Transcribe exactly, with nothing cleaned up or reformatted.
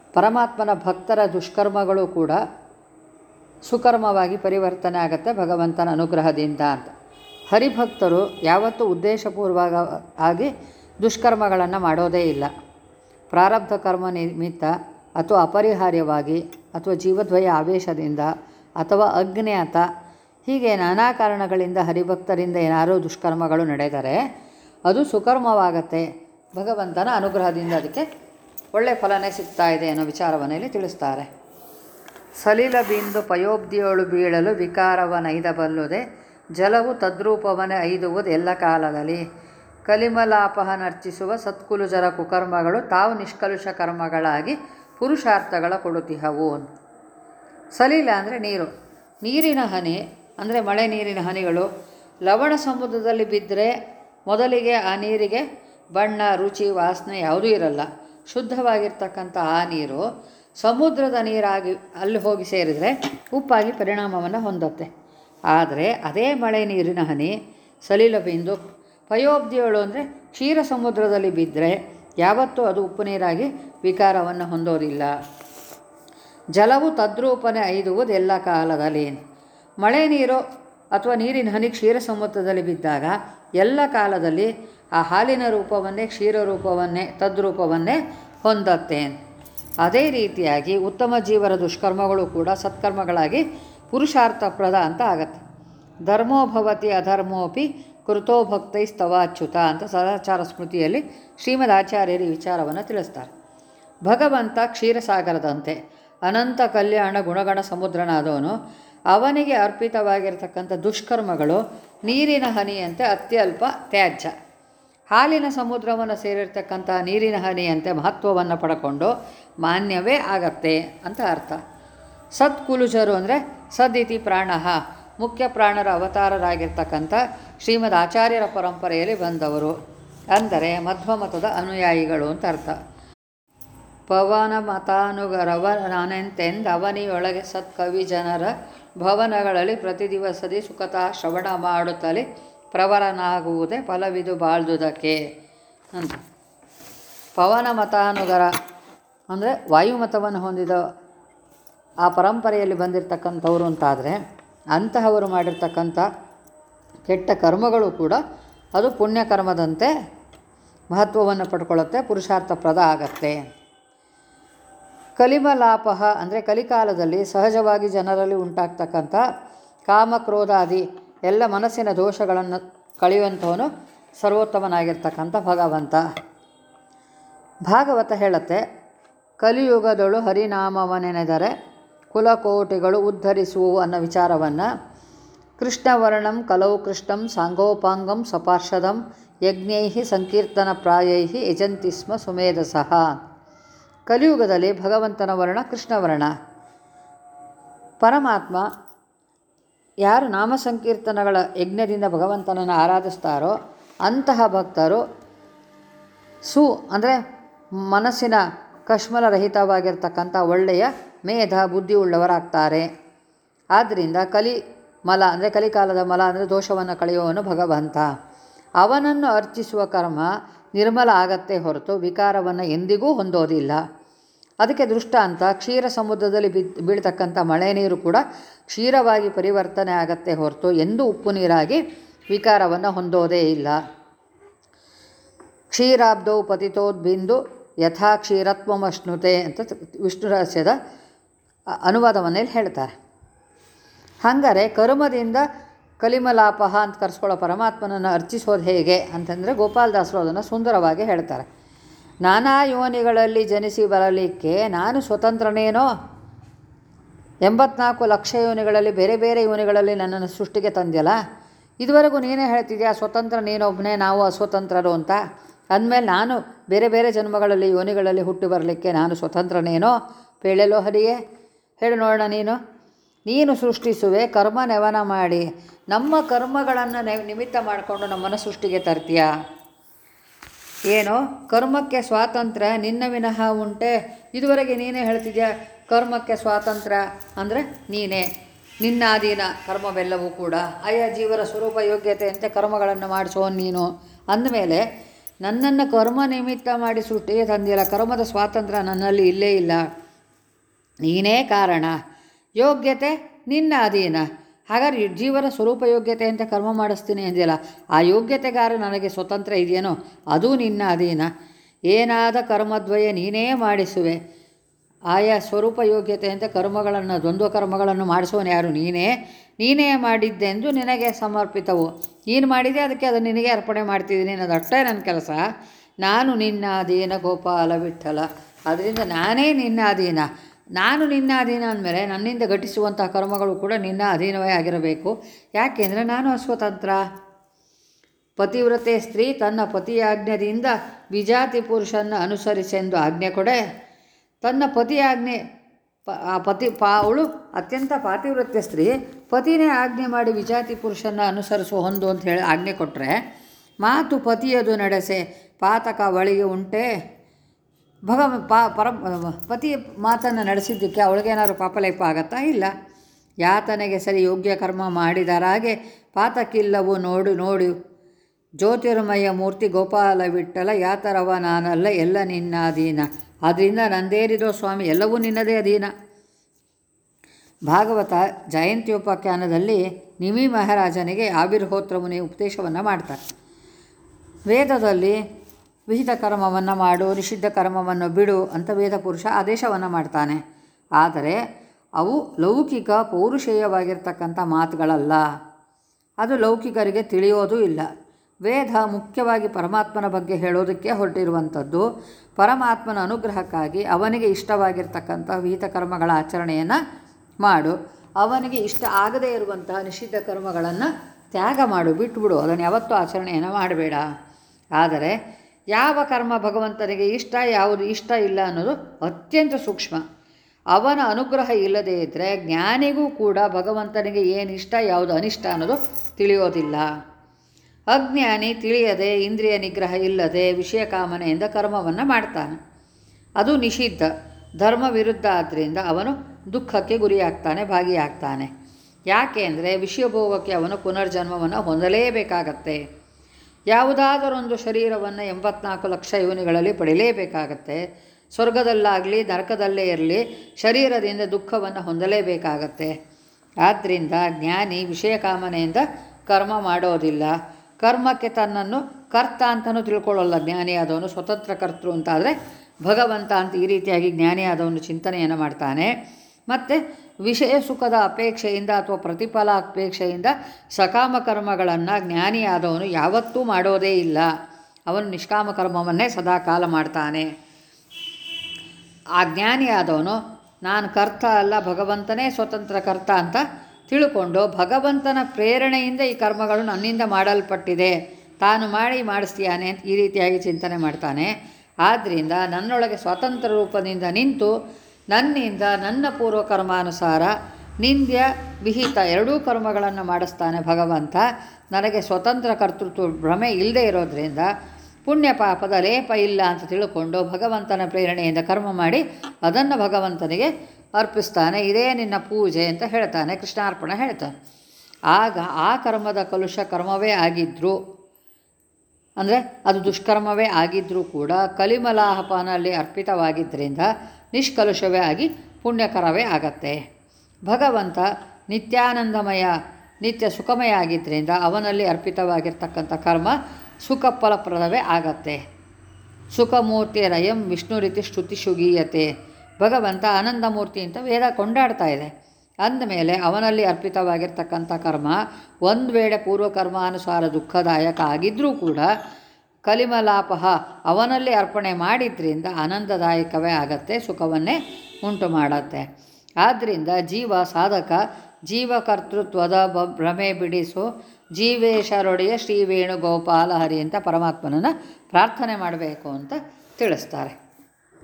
ಪರಮಾತ್ಮನ ಭಕ್ತರ ದುಷ್ಕರ್ಮಗಳು ಕೂಡ ಸುಕರ್ಮವಾಗಿ ಪರಿವರ್ತನೆ ಆಗುತ್ತೆ ಭಗವಂತನ ಅನುಗ್ರಹದಿಂದ ಅಂತ. ಹರಿಭಕ್ತರು ಯಾವತ್ತೂ ಉದ್ದೇಶಪೂರ್ವಕ ಆಗಿ ದುಷ್ಕರ್ಮಗಳನ್ನು ಮಾಡೋದೇ ಇಲ್ಲ. ಪ್ರಾರಬ್ಧ ಕರ್ಮ ನಿಮಿತ್ತ ಅಥವಾ ಅಪರಿಹಾರ್ಯವಾಗಿ ಅಥವಾ ಜೀವದ್ವಯ ಆವೇಶದಿಂದ ಅಥವಾ ಅಜ್ಞಾತ ಹೀಗೆ ನಾನಾ ಕಾರಣಗಳಿಂದ ಹರಿಭಕ್ತರಿಂದ ಏನಾದರೂ ದುಷ್ಕರ್ಮಗಳು ನಡೆದರೆ ಅದು ಸುಕರ್ಮವಾಗತ್ತೆ. ಭಗವಂತನ ಅನುಗ್ರಹದಿಂದ ಅದಕ್ಕೆ ಒಳ್ಳೆಯ ಫಲನೇ ಸಿಗ್ತಾ ಇದೆ ಅನ್ನೋ ವಿಚಾರವನ್ನು ಇಲ್ಲಿ ತಿಳಿಸ್ತಾರೆ. ಸಲಿಲ ಬಿಂದು ಪಯೋಬ್ದಿಯೋಳು ಬೀಳಲು ವಿಕಾರವನೈದಬಲ್ಲುದೆ ಜಲವು ತದ್ರೂಪವನೇ ಐದುವುದು ಎಲ್ಲ ಕಾಲದಲ್ಲಿ. ಕಲಿಮಲಾಪಹನರ್ಚಿಸುವ ಸತ್ಕುಲುಜರ ಕುಕರ್ಮಗಳು ತಾವು ನಿಷ್ಕಲುಷ ಕರ್ಮಗಳಾಗಿ ಪುರುಷಾರ್ಥಗಳ ಕೊಡುತಿಹವು. ಸಲಿಲ ಅಂದರೆ ನೀರು. ನೀರಿನ ಹನಿ ಅಂದರೆ ಮಳೆ ನೀರಿನ ಹನಿಗಳು ಲವಣ ಸಮುದ್ರದಲ್ಲಿ ಬಿದ್ದರೆ ಮೊದಲಿಗೆ ಆ ನೀರಿಗೆ ಬಣ್ಣ, ರುಚಿ, ವಾಸನೆ ಯಾವುದೂ ಇರಲ್ಲ. ಶುದ್ಧವಾಗಿರ್ತಕ್ಕಂಥ ಆ ನೀರು ಸಮುದ್ರದ ನೀರಾಗಿ ಅಲ್ಲಿ ಹೋಗಿ ಸೇರಿದರೆ ಉಪ್ಪಾಗಿ ಪರಿಣಾಮವನ್ನು ಹೊಂದುತ್ತೆ. ಆದರೆ ಅದೇ ಮಳೆ ನೀರಿನ ಹನಿ ಸಲಿಲ ಬಿಂದು ಪಯೋಬ್ದಿಯೋಳು ಅಂದರೆ ಕ್ಷೀರ ಸಮುದ್ರದಲ್ಲಿ ಬಿದ್ದರೆ ಯಾವತ್ತೂ ಅದು ಉಪ್ಪು ನೀರಾಗಿ ವಿಕಾರವನ್ನು ಹೊಂದೋದಿಲ್ಲ. ಜಲವು ತದ್ರೂಪನೇ ಐದುವುದು ಎಲ್ಲ ಕಾಲದಲ್ಲಿ. ಮಳೆ ನೀರು ಅಥವಾ ನೀರಿನ ಹನಿ ಕ್ಷೀರ ಸಮುದ್ರದಲ್ಲಿ ಬಿದ್ದಾಗ ಎಲ್ಲ ಕಾಲದಲ್ಲಿ ಆ ಹಾಲಿನ ರೂಪವನ್ನೇ ಕ್ಷೀರ ರೂಪವನ್ನೇ ತದ್ರೂಪವನ್ನೇ ಹೊಂದತ್ತೆ. ಅದೇ ರೀತಿಯಾಗಿ ಉತ್ತಮ ಜೀವರ ದುಷ್ಕರ್ಮಗಳು ಕೂಡ ಸತ್ಕರ್ಮಗಳಾಗಿ ಪುರುಷಾರ್ಥಪ್ರದ ಅಂತ ಆಗತ್ತೆ. ಧರ್ಮೋ ಭವತಿ ಅಧರ್ಮೋಪಿ ಕೃತೋ ಭಕ್ತೈ ಸ್ತವಾಚ್ಯುತ ಅಂತ ಸದಾಚಾರ ಸ್ಮೃತಿಯಲ್ಲಿ ಶ್ರೀಮದ್ ಆಚಾರ್ಯರು ಈ ವಿಚಾರವನ್ನು ತಿಳಿಸ್ತಾರೆ. ಭಗವಂತ ಕ್ಷೀರಸಾಗರದಂತೆ ಅನಂತ ಕಲ್ಯಾಣ ಗುಣಗಣ ಸಮುದ್ರನಾದವನು. ಅವನಿಗೆ ಅರ್ಪಿತವಾಗಿರ್ತಕ್ಕಂಥ ದುಷ್ಕರ್ಮಗಳು ನೀರಿನ ಹನಿಯಂತೆ ಅತ್ಯಲ್ಪ ತ್ಯಾಜ್ಯ. ಹಾಲಿನ ಸಮುದ್ರವನ್ನು ಸೇರಿರ್ತಕ್ಕಂಥ ನೀರಿನ ಹನಿಯಂತೆ ಮಹತ್ವವನ್ನು ಪಡ್ಕೊಂಡು ಮಾನ್ಯವೇ ಆಗತ್ತೆ ಅಂತ ಅರ್ಥ. ಸತ್ಕುಲುಜರು ಅಂದರೆ ಸದ್ದಿತಿ ಪ್ರಾಣ, ಮುಖ್ಯ ಪ್ರಾಣರ ಅವತಾರರಾಗಿರ್ತಕ್ಕಂಥ ಶ್ರೀಮದ್ ಆಚಾರ್ಯರ ಪರಂಪರೆಯಲ್ಲಿ ಬಂದವರು ಅಂದರೆ ಮಧ್ವಮತದ ಅನುಯಾಯಿಗಳು ಅಂತ ಅರ್ಥ. ಪವನ ಮತಾನುಗರವ ನಾನೆಂತೆಂದು ಅವನಿಯೊಳಗೆ ಸತ್ಕವಿ ಜನರ ಭವನಗಳಲ್ಲಿ ಪ್ರತಿ ದಿವಸದಿ ಸುಖತಾ ಶ್ರವಣ ಮಾಡುತ್ತಲೇ ಪ್ರವರನಾಗುವುದೇ ಫಲವಿದು ಬಾಳ್ದುದಕ್ಕೆ ಅಂತ. ಪವನ ಮತಾನುಗರ ಅಂದರೆ ವಾಯುಮತವನ್ನು ಹೊಂದಿದ ಆ ಪರಂಪರೆಯಲ್ಲಿ ಬಂದಿರತಕ್ಕಂಥವ್ರು ಅಂತಾದರೆ ಅಂತಹವರು ಮಾಡಿರ್ತಕ್ಕಂಥ ಕೆಟ್ಟ ಕರ್ಮಗಳು ಕೂಡ ಅದು ಪುಣ್ಯಕರ್ಮದಂತೆ ಮಹತ್ವವನ್ನು ಪಡ್ಕೊಳ್ಳುತ್ತೆ, ಪುರುಷಾರ್ಥಪ್ರದ ಆಗತ್ತೆ. ಕಲಿಮಲಾಪಹ ಅಂದರೆ ಕಲಿಕಾಲದಲ್ಲಿ ಸಹಜವಾಗಿ ಜನರಲ್ಲಿ ಉಂಟಾಗ್ತಕ್ಕಂಥ ಕಾಮಕ್ರೋಧಾದಿ ಎಲ್ಲ ಮನಸ್ಸಿನ ದೋಷಗಳನ್ನು ಕಳೆಯುವಂಥವನು ಸರ್ವೋತ್ತಮನಾಗಿರ್ತಕ್ಕಂಥ ಭಗವಂತ. ಭಾಗವತ ಹೇಳುತ್ತೆ, ಕಲಿಯುಗದಳು ಹರಿನಾಮವನೆನೆದರೆ ಕುಲಕೋಟಿಗಳು ಉದ್ಧರಿಸುವು ಅನ್ನೋ ವಿಚಾರವನ್ನು ಕೃಷ್ಣವರ್ಣಂ ಕಲೌ ಕೃಷ್ಣಂ ಸಾಂಗೋಪಾಂಗಂ ಸಪಾರ್ಷದಂ ಯಜ್ಞೈ ಸಂಕೀರ್ತನ ಪ್ರಾಯೈ ಯಜಂತಿ ಸ್ಮ ಸುಮೇಧಸಃ. ಕಲಿಯುಗದಲ್ಲಿ ಭಗವಂತನ ವರ್ಣ ಕೃಷ್ಣವರ್ಣ. ಪರಮಾತ್ಮ ಯಾರು ನಾಮ ಸಂಕೀರ್ತನಗಳ ಯಜ್ಞದಿಂದ ಭಗವಂತನನ್ನು ಆರಾಧಿಸ್ತಾರೋ ಅಂತಹ ಭಕ್ತರು ಸು ಅಂದರೆ ಮನಸ್ಸಿನ ಕಶ್ಮಲರಹಿತವಾಗಿರ್ತಕ್ಕಂಥ ಒಳ್ಳೆಯ ಮೇಧ ಬುದ್ಧಿ ಉಳ್ಳವರಾಗ್ತಾರೆ. ಆದ್ದರಿಂದ ಕಲಿ ಮಲ ಅಂದರೆ ಕಲಿಕಾಲದ ಮಲ ಅಂದರೆ ದೋಷವನ್ನು ಕಳೆಯುವವನು ಭಗವಂತ. ಅವನನ್ನು ಅರ್ಚಿಸುವ ಕರ್ಮ ನಿರ್ಮಲ ಆಗತ್ತೆ ಹೊರತು ವಿಕಾರವನ್ನು ಎಂದಿಗೂ ಹೊಂದೋದಿಲ್ಲ. ಅದಕ್ಕೆ ದೃಷ್ಟಾಂತ ಕ್ಷೀರ ಸಮುದ್ರದಲ್ಲಿ ಬಿ ಬೀಳ್ತಕ್ಕಂಥ ಮಳೆ ನೀರು ಕೂಡ ಕ್ಷೀರವಾಗಿ ಪರಿವರ್ತನೆ ಆಗತ್ತೆ ಹೊರತು ಎಂದೂ ಉಪ್ಪು ನೀರಾಗಿ ವಿಕಾರವನ್ನು ಹೊಂದೋದೇ ಇಲ್ಲ. ಕ್ಷೀರಾಬ್ಧೌ ಪತಿತೋದ್ಬಿಂದು ಯಥಾ ಕ್ಷೀರತ್ವಮಶ್ನುತೆ ಅಂತ ವಿಷ್ಣು ರಹಸ್ಯದ ಅನುವಾದವನ್ನೇಳಿ ಹೇಳ್ತಾರೆ. ಹಾಗಾದರೆ ಕರ್ಮದಿಂದ ಕಲಿಮಲಾಪಹ ಅಂತ ಕರೆಸ್ಕೊಳ್ಳೋ ಪರಮಾತ್ಮನನ್ನು ಅರ್ಚಿಸೋದು ಹೇಗೆ ಅಂತಂದರೆ ಗೋಪಾಲದಾಸರು ಅದನ್ನು ಸುಂದರವಾಗಿ ಹೇಳ್ತಾರೆ. ನಾನಾ ಯೋನಿಗಳಲ್ಲಿ ಜನಿಸಿ ಬರಲಿಕ್ಕೆ ನಾನು ಸ್ವತಂತ್ರನೇನೋ, ಎಂಬತ್ನಾಲ್ಕು ಲಕ್ಷ ಯೋನಿಗಳಲ್ಲಿ ಬೇರೆ ಬೇರೆ ಯೋನಿಗಳಲ್ಲಿ ನನ್ನನ್ನು ಸೃಷ್ಟಿಗೆ ತಂದ್ಯಲ್ಲ, ಇದುವರೆಗೂ ನೀನೇ ಹೇಳ್ತಿದ್ಯಾ ಸ್ವತಂತ್ರ ನೀನೊಬ್ಬನೇ, ನಾವು ಅಸ್ವತಂತ್ರರು ಅಂತ. ಅಂದಮೇಲೆ ನಾನು ಬೇರೆ ಬೇರೆ ಜನ್ಮಗಳಲ್ಲಿ ಯೋನಿಗಳಲ್ಲಿ ಹುಟ್ಟಿ ಬರಲಿಕ್ಕೆ ನಾನು ಸ್ವತಂತ್ರನೇನೋ, ಪೇಳೆಲೋ ಹರಿಯೇ, ಹೇಳು ನೋಡೋಣ. ನೀನು ನೀನು ಸೃಷ್ಟಿಸುವೆ, ಕರ್ಮ ನೆವನ ಮಾಡಿ ನಮ್ಮ ಕರ್ಮಗಳನ್ನು ನೆ ನಿಮಿತ್ತ ಮಾಡಿಕೊಂಡು ನಮ್ಮನ್ನು ಸೃಷ್ಟಿಗೆ ತರ್ತೀಯ. ಏನೋ ಕರ್ಮಕ್ಕೆ ಸ್ವಾತಂತ್ರ್ಯ ನಿನ್ನ ವಿನಃ ಉಂಟೆ, ಇದುವರೆಗೆ ನೀನೇ ಹೇಳ್ತಿದ್ಯಾ ಕರ್ಮಕ್ಕೆ ಸ್ವಾತಂತ್ರ್ಯ ಅಂದರೆ ನೀನೇ, ನಿನ್ನ ಅಧೀನ ಕರ್ಮವೆಲ್ಲವೂ ಕೂಡ, ಆಯಾ ಜೀವರ ಸ್ವರೂಪ ಯೋಗ್ಯತೆಯಂತೆ ಕರ್ಮಗಳನ್ನು ಮಾಡಿಸೋ ನೀನು. ಅಂದಮೇಲೆ ನನ್ನನ್ನು ಕರ್ಮ ನಿಮಿತ್ತ ಮಾಡಿ ಸೃಷ್ಟಿಗೆ ತಂದಿಲ್ಲ, ಕರ್ಮದ ಸ್ವಾತಂತ್ರ್ಯ ನನ್ನಲ್ಲಿ ಇಲ್ಲೇ ಇಲ್ಲ. ನೀನೇ ಕಾರಣ. ಯೋಗ್ಯತೆ ನಿನ್ನ ಅಧೀನ. ಹಾಗಾದ್ರೆ ಜೀವನ ಸ್ವರೂಪ ಯೋಗ್ಯತೆ ಅಂತ ಕರ್ಮ ಮಾಡಿಸ್ತೀನಿ ಅಂದಿಲ್ಲ, ಆ ಯೋಗ್ಯತೆಗಾರ ನನಗೆ ಸ್ವತಂತ್ರ ಇದೆಯೇನೋ ಅದೂ ನಿನ್ನ ಅಧೀನ. ಏನಾದ ಕರ್ಮದ್ವಯ ನೀನೇ ಮಾಡಿಸುವೆ. ಆಯಾ ಸ್ವರೂಪ ಯೋಗ್ಯತೆ ಅಂತ ಕರ್ಮಗಳನ್ನು, ದ್ವಂದ್ವ ಕರ್ಮಗಳನ್ನು ಮಾಡಿಸೋನು ಯಾರು? ನೀನೇ. ನೀನೇ ಮಾಡಿದ್ದೆಂದು ನಿನಗೆ ಸಮರ್ಪಿತವು. ನೀನು ಮಾಡಿದೆ, ಅದಕ್ಕೆ ಅದು ನಿನಗೆ ಅರ್ಪಣೆ ಮಾಡ್ತಿದ್ದೀನಿ ಅನ್ನೋದು ಅಷ್ಟೇ ನನ್ನ ಕೆಲಸ. ನಾನು ನಿನ್ನ ಅಧೀನ ಗೋಪಾಲ ವಿಠಲ. ಅದರಿಂದ ನಾನೇ ನಿನ್ನ ಅಧೀನ. ನಾನು ನಿನ್ನ ಅಧೀನ ಅಂದಮೇಲೆ ನನ್ನಿಂದ ಘಟಿಸುವಂಥ ಕರ್ಮಗಳು ಕೂಡ ನಿನ್ನ ಅಧೀನವೇ ಆಗಿರಬೇಕು. ಯಾಕೆಂದರೆ ನಾನು ಅಸ್ವತಂತ್ರ. ಪತಿವ್ರತೆ ಸ್ತ್ರೀ ತನ್ನ ಪತಿಯ ಆಜ್ಞೆಯಿಂದ ವಿಜಾತಿ ಪುರುಷನ್ನು ಅನುಸರಿಸೆಂದು ಆಜ್ಞೆ ಕೊಡೆ, ತನ್ನ ಪತಿಯ ಆಜ್ಞೆ ಪ ಆ ಪತಿ ಪಾ ಅವಳು ಅತ್ಯಂತ ಪಾತಿವ್ರತ್ಯ ಸ್ತ್ರೀ ಪತಿನೇ ಆಜ್ಞೆ ಮಾಡಿ ವಿಜಾತಿ ಪುರುಷನ್ನು ಅನುಸರಿಸುವ ಹೊಂದು ಅಂತ ಹೇಳಿ ಆಜ್ಞೆ ಕೊಟ್ಟರೆ, ಮಾತು ಪತಿಯದು ನಡೆಸೆ ಪಾತಕ ಅವಳಿಗೆ ಉಂಟೆ. ಭಗ ಪಾ ಪರ ಪತಿ ಮಾತನ್ನು ನಡೆಸಿದ್ದಕ್ಕೆ ಅವಳಿಗೇನಾದ್ರು ಪಾಪಲೇಪ ಆಗತ್ತಾ? ಇಲ್ಲ. ಯಾತನೆಗೆ ಸರಿ ಯೋಗ್ಯ ಕರ್ಮ ಮಾಡಿದರಾಗೆ ಪಾತಕ್ಕಿಲ್ಲವೋ ನೋಡು ನೋಡು. ಜ್ಯೋತಿರ್ಮಯ ಮೂರ್ತಿ ಗೋಪಾಲ ವಿಠಲ ಯಾತರವ ನಾನಲ್ಲ ಎಲ್ಲ ನಿನ್ನ ಅಧೀನ. ಆದ್ದರಿಂದ ನಂದೇರಿದೋ ಸ್ವಾಮಿ, ಎಲ್ಲವೂ ನಿನ್ನದೇ ಅಧೀನ. ಭಾಗವತ ಜಯಂತ್ಯೋಪಾಖ್ಯಾನದಲ್ಲಿ ನಿಮಿ ಮಹಾರಾಜನಿಗೆ ಆವಿರ್ಹೋತ್ರ ಮುನಿ ಉಪದೇಶವನ್ನು ಮಾಡ್ತಾರೆ. ವೇದದಲ್ಲಿ ವಿಹಿತ ಕರ್ಮವನ್ನು ಮಾಡು, ನಿಷಿದ್ಧ ಕರ್ಮವನ್ನು ಬಿಡು ಅಂತ ವೇದ ಪುರುಷ ಆದೇಶವನ್ನು ಮಾಡ್ತಾನೆ. ಆದರೆ ಅವು ಲೌಕಿಕ ಪೌರುಷೇಯವಾಗಿರ್ತಕ್ಕಂಥ ಮಾತುಗಳಲ್ಲ. ಅದು ಲೌಕಿಕರಿಗೆ ತಿಳಿಯೋದೂ ಇಲ್ಲ. ವೇದ ಮುಖ್ಯವಾಗಿ ಪರಮಾತ್ಮನ ಬಗ್ಗೆ ಹೇಳೋದಕ್ಕೆ ಹೊರಟಿರುವಂಥದ್ದು. ಪರಮಾತ್ಮನ ಅನುಗ್ರಹಕ್ಕಾಗಿ ಅವನಿಗೆ ಇಷ್ಟವಾಗಿರ್ತಕ್ಕಂಥ ವಿಹಿತ ಕರ್ಮಗಳ ಆಚರಣೆಯನ್ನು ಮಾಡು, ಅವನಿಗೆ ಇಷ್ಟ ಆಗದೇ ಇರುವಂತಹ ನಿಷಿದ್ಧ ಕರ್ಮಗಳನ್ನು ತ್ಯಾಗ ಮಾಡು, ಬಿಟ್ಟುಬಿಡು, ಅದನ್ನು ಯಾವತ್ತೂ ಆಚರಣೆಯನ್ನು ಮಾಡಬೇಡ. ಆದರೆ ಯಾವ ಕರ್ಮ ಭಗವಂತನಿಗೆ ಇಷ್ಟ, ಯಾವುದು ಇಷ್ಟ ಇಲ್ಲ ಅನ್ನೋದು ಅತ್ಯಂತ ಸೂಕ್ಷ್ಮ. ಅವನ ಅನುಗ್ರಹ ಇಲ್ಲದೇ ಇದ್ದರೆ ಜ್ಞಾನಿಗೂ ಕೂಡ ಭಗವಂತನಿಗೆ ಏನು ಇಷ್ಟ, ಯಾವುದು ಅನಿಷ್ಟ ಅನ್ನೋದು ತಿಳಿಯೋದಿಲ್ಲ. ಅಜ್ಞಾನಿ ತಿಳಿಯದೆ ಇಂದ್ರಿಯ ನಿಗ್ರಹ ಇಲ್ಲದೆ ವಿಷಯ ಕಾಮನೆಯಿಂದ ಕರ್ಮವನ್ನು ಮಾಡ್ತಾನೆ. ಅದು ನಿಷಿದ್ಧ, ಧರ್ಮ ವಿರುದ್ಧ. ಆದ್ದರಿಂದ ಅವನು ದುಃಖಕ್ಕೆ ಗುರಿಯಾಗ್ತಾನೆ, ಭಾಗಿಯಾಗ್ತಾನೆ. ಯಾಕೆ ಅಂದರೆ ವಿಷಯಭೋಗಕ್ಕೆ ಅವನು ಪುನರ್ಜನ್ಮವನ್ನು ಹೊಂದಲೇಬೇಕಾಗತ್ತೆ. ಯಾವುದಾದರೊಂದು ಶರೀರವನ್ನು ಎಂಬತ್ನಾಲ್ಕು ಲಕ್ಷ ಯೋನಿಗಳಲ್ಲಿ ಪಡೆಯಲೇಬೇಕಾಗತ್ತೆ. ಸ್ವರ್ಗದಲ್ಲಾಗಲಿ ನರಕದಲ್ಲೇ ಇರಲಿ ಶರೀರದಿಂದ ದುಃಖವನ್ನು ಹೊಂದಲೇಬೇಕಾಗತ್ತೆ. ಆದ್ದರಿಂದ ಜ್ಞಾನಿ ವಿಷಯ ಕಾಮನೆಯಿಂದ ಕರ್ಮ ಮಾಡೋದಿಲ್ಲ. ಕರ್ಮಕ್ಕೆ ತನ್ನನ್ನು ಕರ್ತ ಅಂತಲೂ ತಿಳ್ಕೊಳ್ಳೋಲ್ಲ ಜ್ಞಾನಿಯಾದವನು. ಸ್ವತಂತ್ರ ಕರ್ತೃ ಅಂತಾದರೆ ಭಗವಂತ ಅಂತ ಈ ರೀತಿಯಾಗಿ ಜ್ಞಾನಿಯಾದವನು ಚಿಂತನೆಯನ್ನು ಮಾಡ್ತಾನೆ. ಮತ್ತು ವಿಷಯ ಸುಖದ ಅಪೇಕ್ಷೆಯಿಂದ ಅಥವಾ ಪ್ರತಿಫಲ ಅಪೇಕ್ಷೆಯಿಂದ ಸಕಾಮ ಕರ್ಮಗಳನ್ನು ಜ್ಞಾನಿಯಾದವನು ಯಾವತ್ತೂ ಮಾಡೋದೇ ಇಲ್ಲ. ಅವನು ನಿಷ್ಕಾಮ ಕರ್ಮವನ್ನೇ ಸದಾಕಾಲ ಮಾಡ್ತಾನೆ. ಆ ಜ್ಞಾನಿಯಾದವನು ನಾನು ಕರ್ತ ಅಲ್ಲ, ಭಗವಂತನೇ ಸ್ವತಂತ್ರ ಕರ್ತ ಅಂತ ತಿಳ್ಕೊಂಡು ಭಗವಂತನ ಪ್ರೇರಣೆಯಿಂದ ಈ ಕರ್ಮಗಳು ನನ್ನಿಂದ ಮಾಡಲ್ಪಟ್ಟಿದೆ, ತಾನು ಮಾಡಿ ಮಾಡಿಸ್ತೀಯಾನೆ ಅಂತ ಈ ರೀತಿಯಾಗಿ ಚಿಂತನೆ ಮಾಡ್ತಾನೆ. ಆದ್ದರಿಂದ ನನ್ನೊಳಗೆ ಸ್ವತಂತ್ರ ರೂಪದಿಂದ ನಿಂತು ನನ್ನಿಂದ ನನ್ನ ಪೂರ್ವ ಕರ್ಮಾನುಸಾರ ನಿಂದ್ಯ ವಿಹಿತ ಎರಡೂ ಕರ್ಮಗಳನ್ನು ಮಾಡಿಸ್ತಾನೆ ಭಗವಂತ. ನನಗೆ ಸ್ವತಂತ್ರ ಕರ್ತೃತ್ವ ಭ್ರಮೆ ಇಲ್ಲದೆ ಇರೋದರಿಂದ ಪುಣ್ಯ ಪಾಪದ ಲೇಪ ಇಲ್ಲ ಅಂತ ತಿಳ್ಕೊಂಡು ಭಗವಂತನ ಪ್ರೇರಣೆಯಿಂದ ಕರ್ಮ ಮಾಡಿ ಅದನ್ನು ಭಗವಂತನಿಗೆ ಅರ್ಪಿಸ್ತಾನೆ. ಇದೇ ನಿನ್ನ ಪೂಜೆ ಅಂತ ಹೇಳ್ತಾನೆ, ಕೃಷ್ಣಾರ್ಪಣ ಹೇಳ್ತಾನೆ. ಆಗ ಆ ಕರ್ಮದ ಕಲುಷ ಕರ್ಮವೇ ಆಗಿದ್ದರೂ, ಅಂದರೆ ಅದು ದುಷ್ಕರ್ಮವೇ ಆಗಿದ್ದರೂ ಕೂಡ ಕಲಿಮಲಾಹಪನಲ್ಲಿ ಅರ್ಪಿತವಾಗಿದ್ದರಿಂದ ನಿಷ್ಕಲುಷವೇ ಆಗಿ ಪುಣ್ಯಕರವೇ ಆಗತ್ತೆ. ಭಗವಂತ ನಿತ್ಯಾನಂದಮಯ, ನಿತ್ಯ ಸುಖಮಯ ಆಗಿದ್ದರಿಂದ ಅವನಲ್ಲಿ ಅರ್ಪಿತವಾಗಿರ್ತಕ್ಕಂಥ ಕರ್ಮ ಸುಖ ಫಲಪ್ರದವೇ ಆಗತ್ತೆ. ಸುಖಮೂರ್ತಿ ರಯಂ ವಿಷ್ಣು ರೀತಿ ಶ್ರುತಿ ಶುಗೀಯತೆ. ಭಗವಂತ ಆನಂದಮೂರ್ತಿ ಅಂತ ವೇದ ಕೊಂಡಾಡ್ತಾ ಇದೆ. ಅಂದಮೇಲೆ ಅವನಲ್ಲಿ ಅರ್ಪಿತವಾಗಿರ್ತಕ್ಕಂಥ ಕರ್ಮ ಒಂದು ವೇಳೆ ಪೂರ್ವಕರ್ಮಾನುಸಾರ ದುಃಖದಾಯಕ ಆಗಿದ್ದರೂ ಕೂಡ ಕಲಿಮಲಾಪಹ ಅವನಲ್ಲಿ ಅರ್ಪಣೆ ಮಾಡಿದ್ರಿಂದ ಆನಂದದಾಯಕವೇ ಆಗತ್ತೆ, ಸುಖವನ್ನೇ ಉಂಟು ಮಾಡತ್ತೆ. ಆದ್ದರಿಂದ ಜೀವ ಸಾಧಕ ಜೀವಕರ್ತೃತ್ವದ ಬ ಭ್ರಮೆ ಬಿಡಿಸು ಜೀವೇಶರೊಡೆಯ ಶ್ರೀ ವೇಣುಗೋಪಾಲ ಹರಿ ಅಂತ ಪರಮಾತ್ಮನನ್ನು ಪ್ರಾರ್ಥನೆ ಮಾಡಬೇಕು ಅಂತ ತಿಳಿಸ್ತಾರೆ.